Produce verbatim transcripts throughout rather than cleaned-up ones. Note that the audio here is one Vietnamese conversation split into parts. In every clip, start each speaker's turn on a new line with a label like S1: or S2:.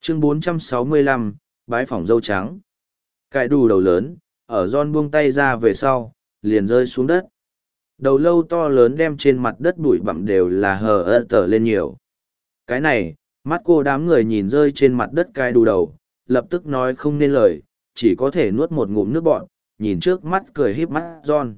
S1: Chương bốn trăm sáu mươi lăm, bái phỏng dâu trắng. Cái đù đầu lớn, ở John buông tay ra về sau, liền rơi xuống đất. Đầu lâu to lớn đem trên mặt đất bụi bặm đều là hờ ơ tở lên nhiều. Cái này, mắt cô đám người nhìn rơi trên mặt đất cái đù đầu, lập tức nói không nên lời, chỉ có thể nuốt một ngụm nước bọn, nhìn trước mắt cười híp mắt John.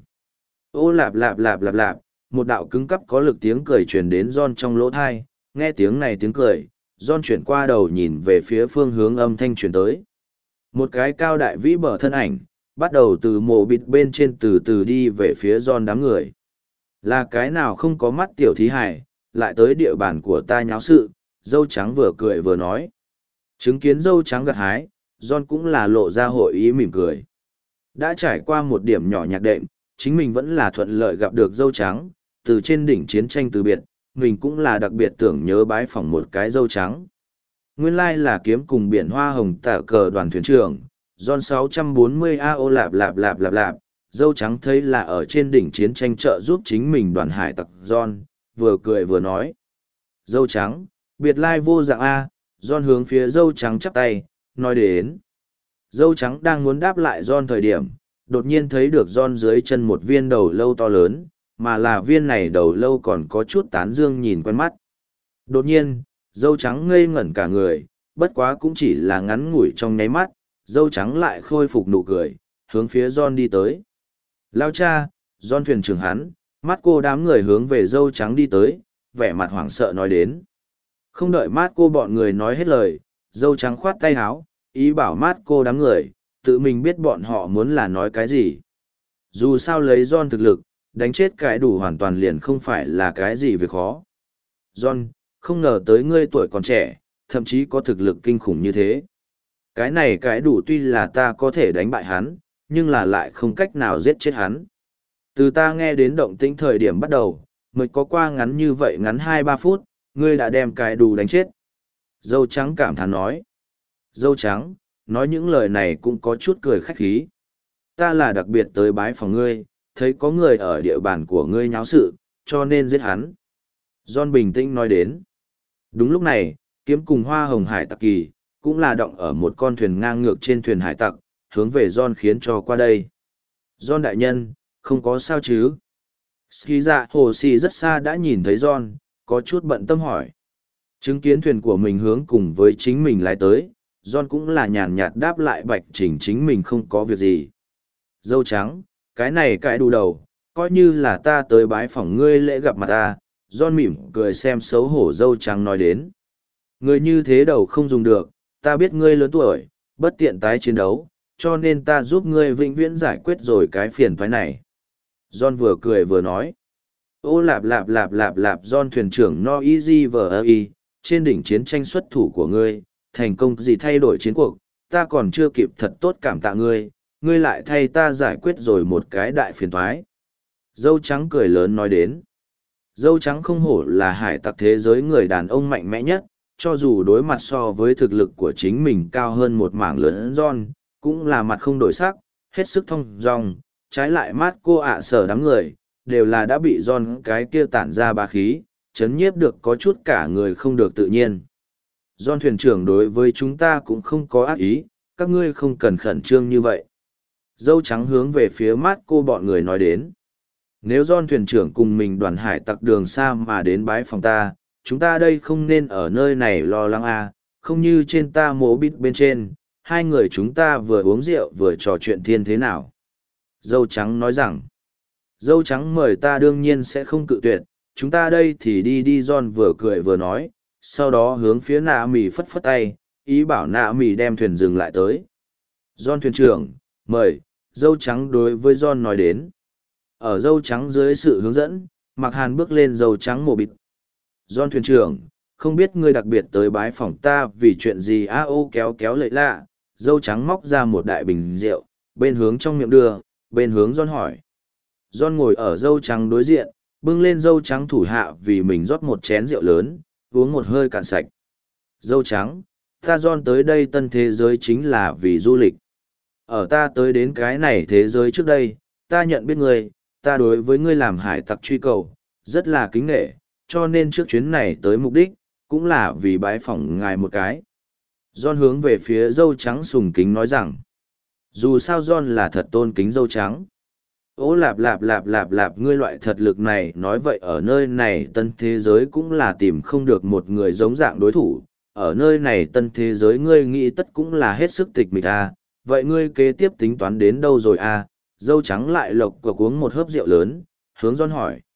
S1: Ô lạp lạp lạp lạp lạp, một đạo cứng cắp có lực tiếng cười truyền đến John trong lỗ thai, nghe tiếng này tiếng cười, John chuyển qua đầu nhìn về phía phương hướng âm thanh truyền tới. Một cái cao đại vĩ bờ thân ảnh, bắt đầu từ mộ bịt bên trên từ từ đi về phía John đám người. Là cái nào không có mắt tiểu thí hải, lại tới địa bàn của ta nháo sự, dâu trắng vừa cười vừa nói. Chứng kiến dâu trắng gặt hái, John cũng là lộ ra hội ý mỉm cười. Đã trải qua một điểm nhỏ nhạc đệm, chính mình vẫn là thuận lợi gặp được dâu trắng, từ trên đỉnh chiến tranh từ biệt, mình cũng là đặc biệt tưởng nhớ bái phỏng một cái dâu trắng. Nguyên lai là kiếm cùng biển hoa hồng tả cờ đoàn thuyền trưởng, John sáu trăm bốn mươi a ô lạp lạp lạp lạp lạp, dâu trắng thấy là ở trên đỉnh chiến tranh trợ giúp chính mình đoàn hải tặc John, vừa cười vừa nói. Dâu trắng, biệt lai vô dạng A, John hướng phía dâu trắng chắp tay, nói đến. Dâu trắng đang muốn đáp lại John thời điểm, đột nhiên thấy được John dưới chân một viên đầu lâu to lớn, mà là viên này đầu lâu còn có chút tán dương nhìn quen mắt. Đột nhiên, dâu trắng ngây ngẩn cả người, bất quá cũng chỉ là ngắn ngủi trong nháy mắt, dâu trắng lại khôi phục nụ cười, hướng phía John đi tới. Lao cha, John thuyền trưởng hắn, mắt cô đám người hướng về dâu trắng đi tới, vẻ mặt hoảng sợ nói đến. Không đợi mát cô bọn người nói hết lời, dâu trắng khoát tay háo, ý bảo mát cô đám người, tự mình biết bọn họ muốn là nói cái gì. Dù sao lấy John thực lực, đánh chết cái đủ hoàn toàn liền không phải là cái gì việc khó. John, không ngờ tới ngươi tuổi còn trẻ, thậm chí có thực lực kinh khủng như thế. Cái này cái đủ tuy là ta có thể đánh bại hắn, nhưng là lại không cách nào giết chết hắn. Từ ta nghe đến động tĩnh thời điểm bắt đầu, mới có qua ngắn như vậy ngắn hai ba phút, ngươi đã đem cái đủ đánh chết. Dâu trắng cảm thán nói. Dâu trắng, nói những lời này cũng có chút cười khách khí. Ta là đặc biệt tới bái phòng ngươi, thấy có người ở địa bàn của ngươi nháo sự, cho nên giết hắn. John bình tĩnh nói đến. Đúng lúc này, kiếm cùng hoa hồng hải tặc kỳ, cũng là động ở một con thuyền ngang ngược trên thuyền hải tặc, hướng về John khiến cho qua đây. John đại nhân, không có sao chứ? Ski dạ hồ xì rất xa đã nhìn thấy John, có chút bận tâm hỏi. Chứng kiến thuyền của mình hướng cùng với chính mình lái tới, John cũng là nhàn nhạt đáp lại bạch chỉnh chính mình không có việc gì. Dâu trắng, cái này cãi đủ đầu, coi như là ta tới bái phỏng ngươi lễ gặp mặt ta. John mỉm cười xem xấu hổ dâu trắng nói đến. Ngươi như thế đầu không dùng được, ta biết ngươi lớn tuổi, bất tiện tái chiến đấu, cho nên ta giúp ngươi vĩnh viễn giải quyết rồi cái phiền toái này. John vừa cười vừa nói. Ô lạp lạp lạp lạp lạp John thuyền trưởng no easy vờ y, trên đỉnh chiến tranh xuất thủ của ngươi, thành công gì thay đổi chiến cuộc, ta còn chưa kịp thật tốt cảm tạ ngươi, ngươi lại thay ta giải quyết rồi một cái đại phiền toái. Dâu trắng cười lớn nói đến. Dâu trắng không hổ là hải tặc thế giới người đàn ông mạnh mẽ nhất, cho dù đối mặt so với thực lực của chính mình cao hơn một mảng lớn John, cũng là mặt không đổi sắc, hết sức thông dong, trái lại mát cô ạ sở đám người, đều là đã bị John cái kia tản ra bá khí, chấn nhiếp được có chút cả người không được tự nhiên. John thuyền trưởng đối với chúng ta cũng không có ác ý, các ngươi không cần khẩn trương như vậy. Dâu trắng hướng về phía mát cô bọn người nói đến. Nếu John thuyền trưởng cùng mình đoàn hải tặc đường xa mà đến bái phòng ta, chúng ta đây không nên ở nơi này lo lắng à, không như trên ta mố bít bên trên, hai người chúng ta vừa uống rượu vừa trò chuyện thiên thế nào. Dâu trắng nói rằng, dâu trắng mời ta đương nhiên sẽ không cự tuyệt, chúng ta đây thì đi đi. John vừa cười vừa nói, sau đó hướng phía nạ mì phất phất tay, ý bảo nạ mì đem thuyền dừng lại tới. John thuyền trưởng, mời, dâu trắng đối với John nói đến. Ở dâu trắng dưới sự hướng dẫn, Mạc Hàn bước lên dâu trắng mồ bịt. John thuyền trưởng, không biết ngươi đặc biệt tới bái phỏng ta vì chuyện gì a ô kéo kéo lệ lạ, dâu trắng móc ra một đại bình rượu, bên hướng trong miệng đưa, bên hướng John hỏi. John ngồi ở dâu trắng đối diện, bưng lên dâu trắng thủ hạ vì mình rót một chén rượu lớn, uống một hơi cạn sạch. Dâu trắng, ta John tới đây tân thế giới chính là vì du lịch. Ở ta tới đến cái này thế giới trước đây, ta nhận biết ngươi, ta đối với ngươi làm hải tặc truy cầu, rất là kính nghệ, cho nên trước chuyến này tới mục đích, cũng là vì bái phỏng ngài một cái. John hướng về phía dâu trắng sùng kính nói rằng, dù sao John là thật tôn kính dâu trắng. Ô lạp lạp lạp lạp lạp, ngươi loại thật lực này nói vậy ở nơi này tân thế giới cũng là tìm không được một người giống dạng đối thủ. Ở nơi này tân thế giới ngươi nghĩ tất cũng là hết sức tịch mịch à. Vậy ngươi kế tiếp tính toán đến đâu rồi à? Dâu trắng lại lộc cộc uống một hớp rượu lớn, hướng John hỏi.